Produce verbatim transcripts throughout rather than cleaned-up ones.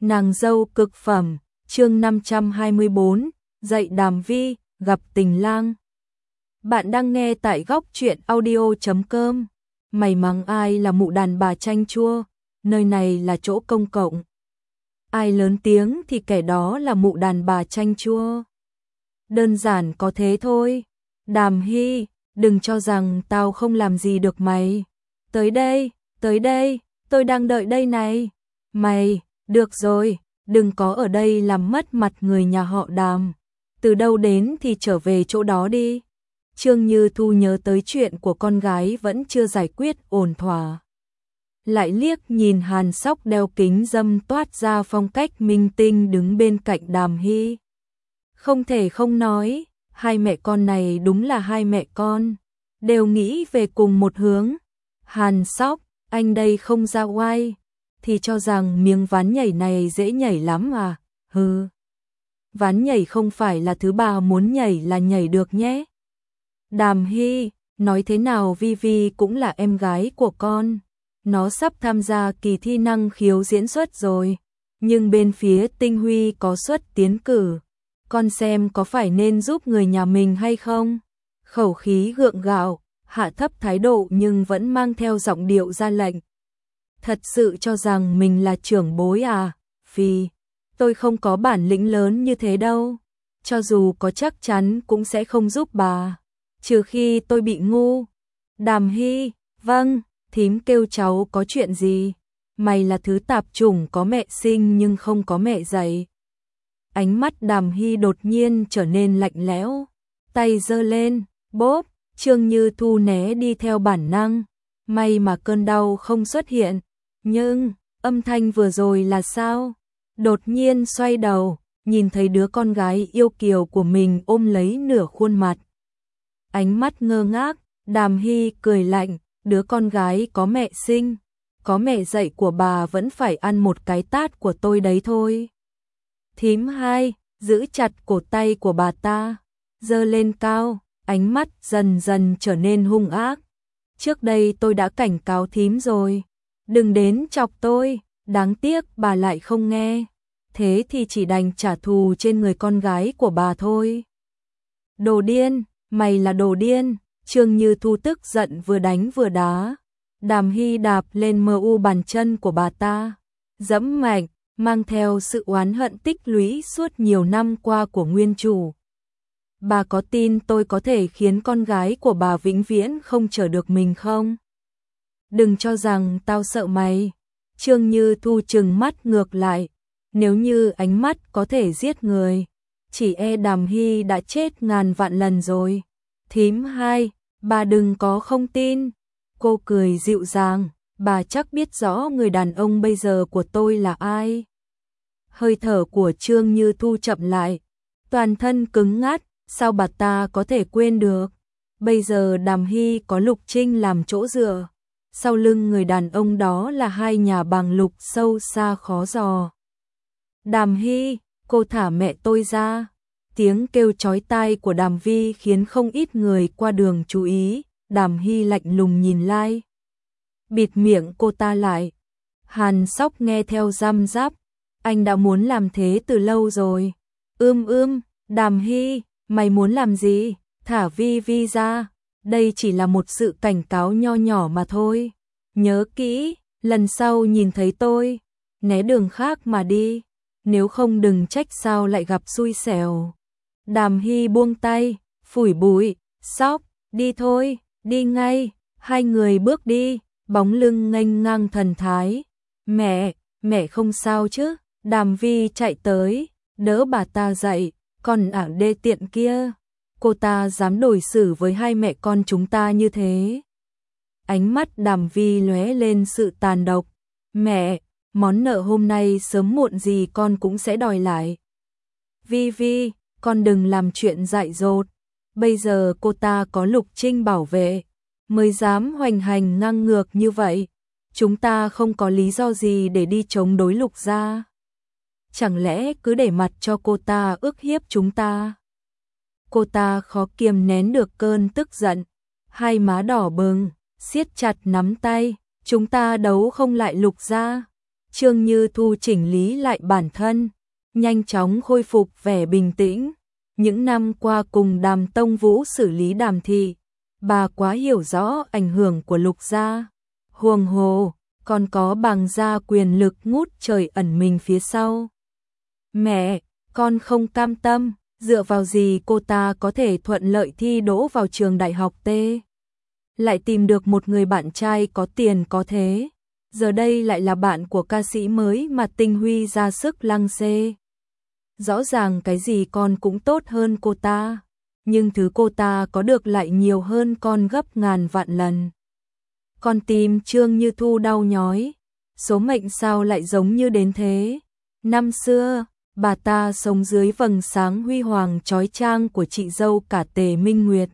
Nàng dâu cực phẩm, chương năm trăm hai mươi bốn, dạy Đàm Vi, gặp tình lang. Bạn đang nghe tại góc truyện audio chấm com. Mày mắng ai là mụ đàn bà chanh chua, nơi này là chỗ công cộng. Ai lớn tiếng thì kẻ đó là mụ đàn bà chanh chua. Đơn giản có thế thôi. Đàm Hy, đừng cho rằng tao không làm gì được mày. Tới đây, tới đây, tôi đang đợi đây này. Mày, được rồi, đừng có ở đây làm mất mặt người nhà họ Đàm. Từ đâu đến thì trở về chỗ đó đi. Trương Như Thu nhớ tới chuyện của con gái vẫn chưa giải quyết ổn thỏa. Lại liếc nhìn Hàn Sóc đeo kính râm toát ra phong cách minh tinh đứng bên cạnh Đàm Hy. Không thể không nói, hai mẹ con này đúng là hai mẹ con, đều nghĩ về cùng một hướng. Hàn Sóc, anh đây không ra oai, thì cho rằng miếng ván nhảy này dễ nhảy lắm à, hừ. Ván nhảy không phải là thứ bà muốn nhảy là nhảy được nhé. Đàm Hy, nói thế nào Vi Vi cũng là em gái của con. Nó sắp tham gia kỳ thi năng khiếu diễn xuất rồi, nhưng bên phía Tinh Huy có suất tiến cử. Con xem có phải nên giúp người nhà mình hay không? Khẩu khí gượng gạo, hạ thấp thái độ nhưng vẫn mang theo giọng điệu ra lệnh. Thật sự cho rằng mình là trưởng bối à? Phi, tôi không có bản lĩnh lớn như thế đâu. Cho dù có chắc chắn cũng sẽ không giúp bà. Trừ khi tôi bị ngu. Đàm Hy, vâng, thím kêu cháu có chuyện gì? Mày là thứ tạp chủng có mẹ sinh nhưng không có mẹ dạy. Ánh mắt Đàm Hy đột nhiên trở nên lạnh lẽo. Tay giơ lên, bốp, Trương Như Thu né đi theo bản năng. May mà cơn đau không xuất hiện. Nhưng, âm thanh vừa rồi là sao? Đột nhiên xoay đầu, nhìn thấy đứa con gái yêu kiều của mình ôm lấy nửa khuôn mặt. Ánh mắt ngơ ngác, Đàm Hy cười lạnh, đứa con gái có mẹ sinh, có mẹ dạy của bà vẫn phải ăn một cái tát của tôi đấy thôi. Thím hai, giữ chặt cổ tay của bà ta, giơ lên cao, ánh mắt dần dần trở nên hung ác. Trước đây tôi đã cảnh cáo thím rồi, đừng đến chọc tôi, đáng tiếc bà lại không nghe. Thế thì chỉ đành trả thù trên người con gái của bà thôi. Đồ điên, mày là đồ điên. Trương Như Thu tức giận vừa đánh vừa đá. Đàm Hy đạp lên mờ u bàn chân của bà ta, dẫm mạnh, mang theo sự oán hận tích lũy suốt nhiều năm qua của nguyên chủ. Bà có tin tôi có thể khiến con gái của bà vĩnh viễn không chở được mình không? Đừng cho rằng tao sợ mày. Trương Như Thu trừng mắt ngược lại. Nếu như ánh mắt có thể giết người, chỉ e Đàm Hy đã chết ngàn vạn lần rồi. Thím hai, bà đừng có không tin. Cô cười dịu dàng, bà chắc biết rõ người đàn ông bây giờ của tôi là ai. Hơi thở của Trương Như Thu chậm lại, toàn thân cứng ngắt, sao bà ta có thể quên được. Bây giờ Đàm Hy có Lục Trinh làm chỗ dựa, sau lưng người đàn ông đó là hai nhà bằng lục sâu xa khó dò. Đàm Hy, cô thả mẹ tôi ra. Tiếng kêu chói tai của Đàm Vi khiến không ít người qua đường chú ý. Đàm Hy lạnh lùng nhìn lại, bịt miệng cô ta lại. Hàn Sóc nghe theo răm rắp, anh đã muốn làm thế từ lâu rồi. Ưm ưm, Đàm Hy, mày muốn làm gì? Thả Vi Vi ra, đây chỉ là một sự cảnh cáo nho nhỏ mà thôi. Nhớ kỹ, lần sau nhìn thấy tôi, né đường khác mà đi, nếu không đừng trách sao lại gặp xui xẻo. Đàm Hy buông tay, phủi bụi, Sóc, đi thôi, đi ngay. Hai người bước đi, bóng lưng nghênh ngang thần thái. Mẹ, mẹ không sao chứ? Đàm Vi chạy tới, đỡ bà ta dậy. Còn ảng đê tiện kia, cô ta dám đối xử với hai mẹ con chúng ta như thế. Ánh mắt Đàm Vi lóe lên sự tàn độc. Mẹ, món nợ hôm nay sớm muộn gì con cũng sẽ đòi lại. Vi Vi, con đừng làm chuyện dại dột. Bây giờ cô ta có Lục Trinh bảo vệ, mới dám hoành hành ngang ngược như vậy. Chúng ta không có lý do gì để đi chống đối Lục gia. Chẳng lẽ cứ để mặt cho cô ta ức hiếp chúng ta? Cô ta khó kiềm nén được cơn tức giận, hai má đỏ bừng, siết chặt nắm tay. Chúng ta đấu không lại Lục gia. Trương Như Thu chỉnh lý lại bản thân, nhanh chóng khôi phục vẻ bình tĩnh. Những năm qua cùng Đàm Tông Vũ xử lý Đàm thị, bà quá hiểu rõ ảnh hưởng của Lục gia. Huống hồ, còn có Bàng gia quyền lực ngút trời ẩn mình phía sau. Mẹ, con không cam tâm, dựa vào gì cô ta có thể thuận lợi thi đỗ vào trường đại học T. Lại tìm được một người bạn trai có tiền có thế. Giờ đây lại là bạn của ca sĩ mới mà Tinh Huy ra sức lăng xê. Rõ ràng cái gì con cũng tốt hơn cô ta, nhưng thứ cô ta có được lại nhiều hơn con gấp ngàn vạn lần. Con tim Trương Như Thu đau nhói, số mệnh sao lại giống như đến thế. Năm xưa, bà ta sống dưới vầng sáng huy hoàng chói chang của chị dâu cả Tề Minh Nguyệt.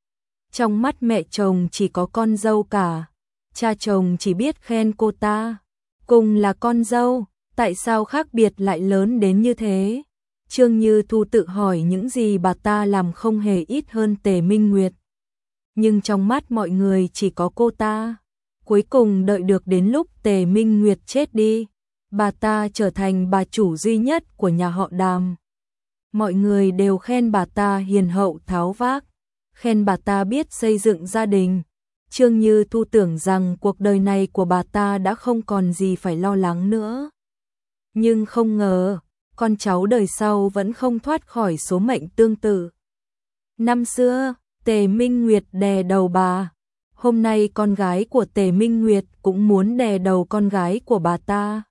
Trong mắt mẹ chồng chỉ có con dâu cả, cha chồng chỉ biết khen cô ta. Cùng là con dâu, tại sao khác biệt lại lớn đến như thế? Trương Như Thu tự hỏi những gì bà ta làm không hề ít hơn Tề Minh Nguyệt. Nhưng trong mắt mọi người chỉ có cô ta. Cuối cùng đợi được đến lúc Tề Minh Nguyệt chết đi, bà ta trở thành bà chủ duy nhất của nhà họ Đàm. Mọi người đều khen bà ta hiền hậu tháo vác, khen bà ta biết xây dựng gia đình. Trương Như Thu tưởng rằng cuộc đời này của bà ta đã không còn gì phải lo lắng nữa. Nhưng không ngờ, con cháu đời sau vẫn không thoát khỏi số mệnh tương tự. Năm xưa, Tề Minh Nguyệt đè đầu bà. Hôm nay con gái của Tề Minh Nguyệt cũng muốn đè đầu con gái của bà ta.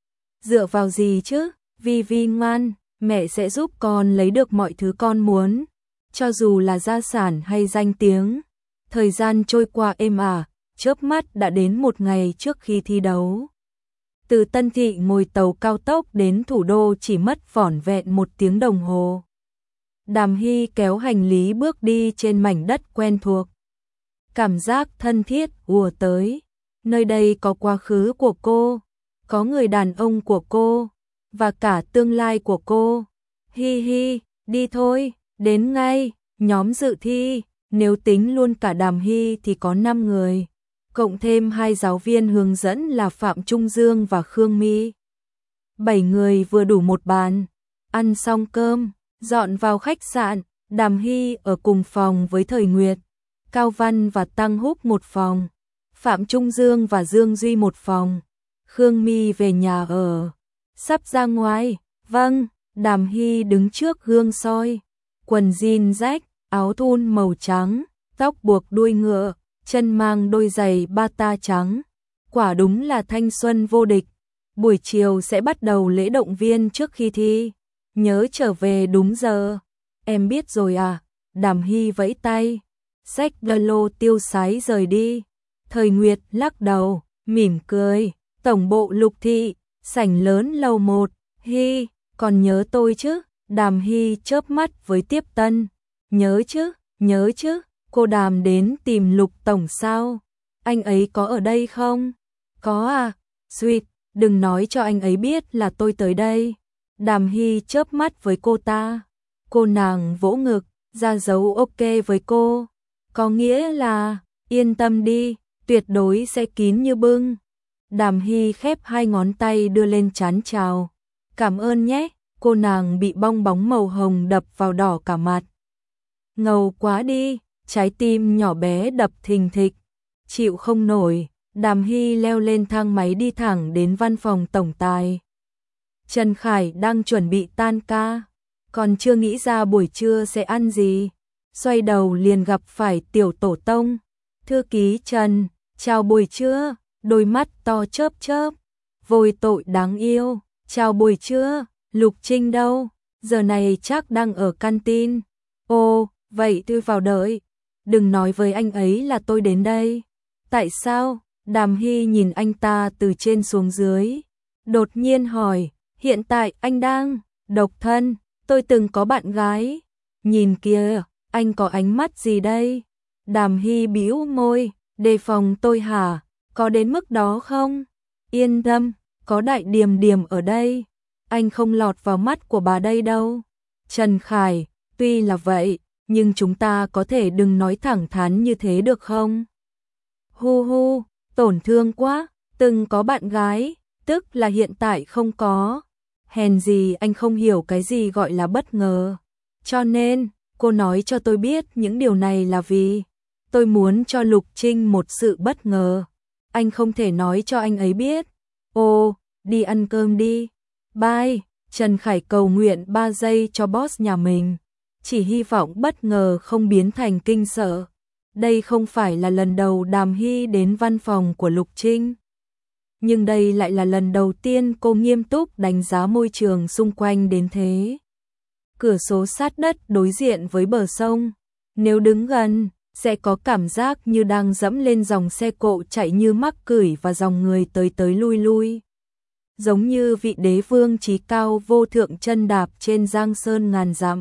Dựa vào gì chứ? Vi Vi ngoan, mẹ sẽ giúp con lấy được mọi thứ con muốn, cho dù là gia sản hay danh tiếng. Thời gian trôi qua êm ả, chớp mắt đã đến một ngày trước khi thi đấu. Từ Tân Thị ngồi tàu cao tốc đến thủ đô chỉ mất vỏn vẹn một tiếng đồng hồ. Đàm Hy kéo hành lý bước đi trên mảnh đất quen thuộc. Cảm giác thân thiết ùa tới. Nơi đây có quá khứ của cô, có người đàn ông của cô, và cả tương lai của cô. Hi hi, đi thôi, đến ngay. Nhóm dự thi, nếu tính luôn cả Đàm Hy thì có năm người, cộng thêm hai giáo viên hướng dẫn là Phạm Trung Dương và Khương My. Bảy người vừa đủ một bàn. Ăn xong cơm, dọn vào khách sạn. Đàm Hy ở cùng phòng với Thời Nguyệt, Cao Văn và Tăng Húc một phòng, Phạm Trung Dương và Dương Duy một phòng. Khương My về nhà ở. Sắp ra ngoài. Vâng. Đàm Hy đứng trước gương soi, quần jean rách, áo thun màu trắng, tóc buộc đuôi ngựa, chân mang đôi giày bata trắng. Quả đúng là thanh xuân vô địch. Buổi chiều sẽ bắt đầu lễ động viên trước khi thi. Nhớ trở về đúng giờ. Em biết rồi à? Đàm Hy vẫy tay, xách ba lô tiêu sái rời đi. Thời Nguyệt lắc đầu, mỉm cười. Tổng bộ Lục Thị, sảnh lớn lầu một. Hy, còn nhớ tôi chứ? Đàm Hy chớp mắt với Tiếp Tân. Nhớ chứ, nhớ chứ. Cô Đàm đến tìm Lục Tổng sao? Anh ấy có ở đây không? Có à? Sweet, đừng nói cho anh ấy biết là tôi tới đây. Đàm Hy chớp mắt với cô ta. Cô nàng vỗ ngực, ra dấu ok với cô. Có nghĩa là, yên tâm đi, tuyệt đối sẽ kín như bưng. Đàm Hy khép hai ngón tay đưa lên trán chào. Cảm ơn nhé. Cô nàng bị bong bóng màu hồng đập vào đỏ cả mặt. Ngầu quá đi, trái tim nhỏ bé đập thình thịch. Chịu không nổi, Đàm Hy leo lên thang máy đi thẳng đến văn phòng tổng tài. Trần Khải đang chuẩn bị tan ca, còn chưa nghĩ ra buổi trưa sẽ ăn gì. Xoay đầu liền gặp phải Tiểu Tổ Tông. Thư ký Trần, chào buổi trưa. Đôi mắt to chớp chớp. Vôi tội đáng yêu, chào buổi trưa. Lục Trinh đâu? Giờ này chắc đang ở canteen. Ồ, vậy tôi vào đợi. Đừng nói với anh ấy là tôi đến đây. Tại sao? Đàm Hy nhìn anh ta từ trên xuống dưới. Đột nhiên hỏi, hiện tại anh đang độc thân? Tôi từng có bạn gái. Nhìn kìa, anh có ánh mắt gì đây? Đàm Hy bĩu môi, đề phòng tôi hả? Có đến mức đó không? Yên tâm, có Đại Điềm Điềm ở đây. Anh không lọt vào mắt của bà đây đâu. Trần Khải, tuy là vậy, nhưng chúng ta có thể đừng nói thẳng thắn như thế được không? Hu hu, tổn thương quá, từng có bạn gái, Tức là hiện tại không có. Hèn gì anh không hiểu cái gì gọi là bất ngờ. Cho nên, cô nói cho tôi biết những điều này là vì tôi muốn cho Lục Trinh một sự bất ngờ. Anh không thể nói cho anh ấy biết. Ô, đi ăn cơm đi. Bye. Trần Khải cầu nguyện ba giây cho boss nhà mình. Chỉ hy vọng bất ngờ không biến thành kinh sợ. Đây không phải là lần đầu Đàm Hy đến văn phòng của Lục Trinh. Nhưng đây lại là lần đầu tiên cô nghiêm túc đánh giá môi trường xung quanh đến thế. Cửa sổ sát đất đối diện với bờ sông. Nếu đứng gần, sẽ có cảm giác như đang dẫm lên dòng xe cộ chạy như mắc cửi và dòng người tới tới lui lui. Giống như vị đế vương trí cao vô thượng chân đạp trên giang sơn ngàn dặm.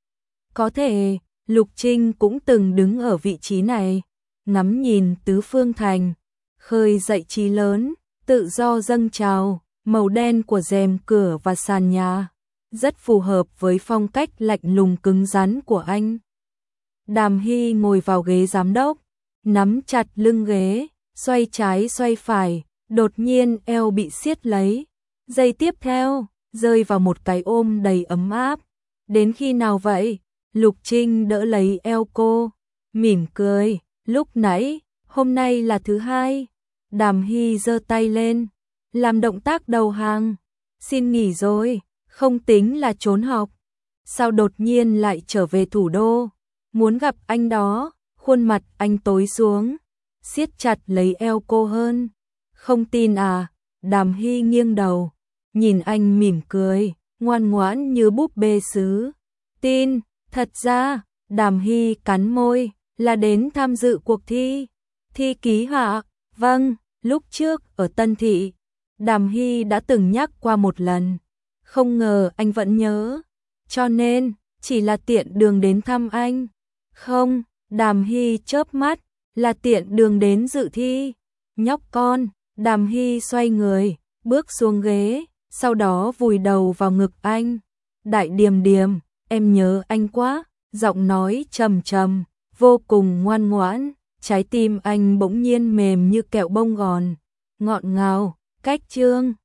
Có thể, Lục Trinh cũng từng đứng ở vị trí này, ngắm nhìn tứ phương thành, khơi dậy trí lớn, tự do dâng trào, màu đen của rèm cửa và sàn nhà, rất phù hợp với phong cách lạnh lùng cứng rắn của anh. Đàm Hy ngồi vào ghế giám đốc, nắm chặt lưng ghế, xoay trái xoay phải, đột nhiên eo bị siết lấy. Giây tiếp theo, rơi vào một cái ôm đầy ấm áp. Đến khi nào vậy? Lục Trinh đỡ lấy eo cô, mỉm cười. Lúc nãy, hôm nay là thứ hai. Đàm Hy giơ tay lên, làm động tác đầu hàng. Xin nghỉ rồi, không tính là trốn học. Sao đột nhiên lại trở về thủ đô? Muốn gặp anh đó. Khuôn mặt anh tối xuống, siết chặt lấy eo cô hơn. Không tin à? Đàm Hy nghiêng đầu, nhìn anh mỉm cười, ngoan ngoãn như búp bê sứ. Tin, thật ra, Đàm Hy cắn môi, là đến tham dự cuộc thi. Thi ký họa, vâng, lúc trước ở Tân Thị, Đàm Hy đã từng nhắc qua một lần. Không ngờ anh vẫn nhớ, cho nên, chỉ là tiện đường đến thăm anh. Không, Đàm Hy chớp mắt, là tiện đường đến dự thi. Nhóc con, Đàm Hy xoay người, bước xuống ghế, sau đó vùi đầu vào ngực anh. Đại Điềm Điềm, em nhớ anh quá, giọng nói trầm trầm, vô cùng ngoan ngoãn, trái tim anh bỗng nhiên mềm như kẹo bông gòn, ngọt ngào, cách chương.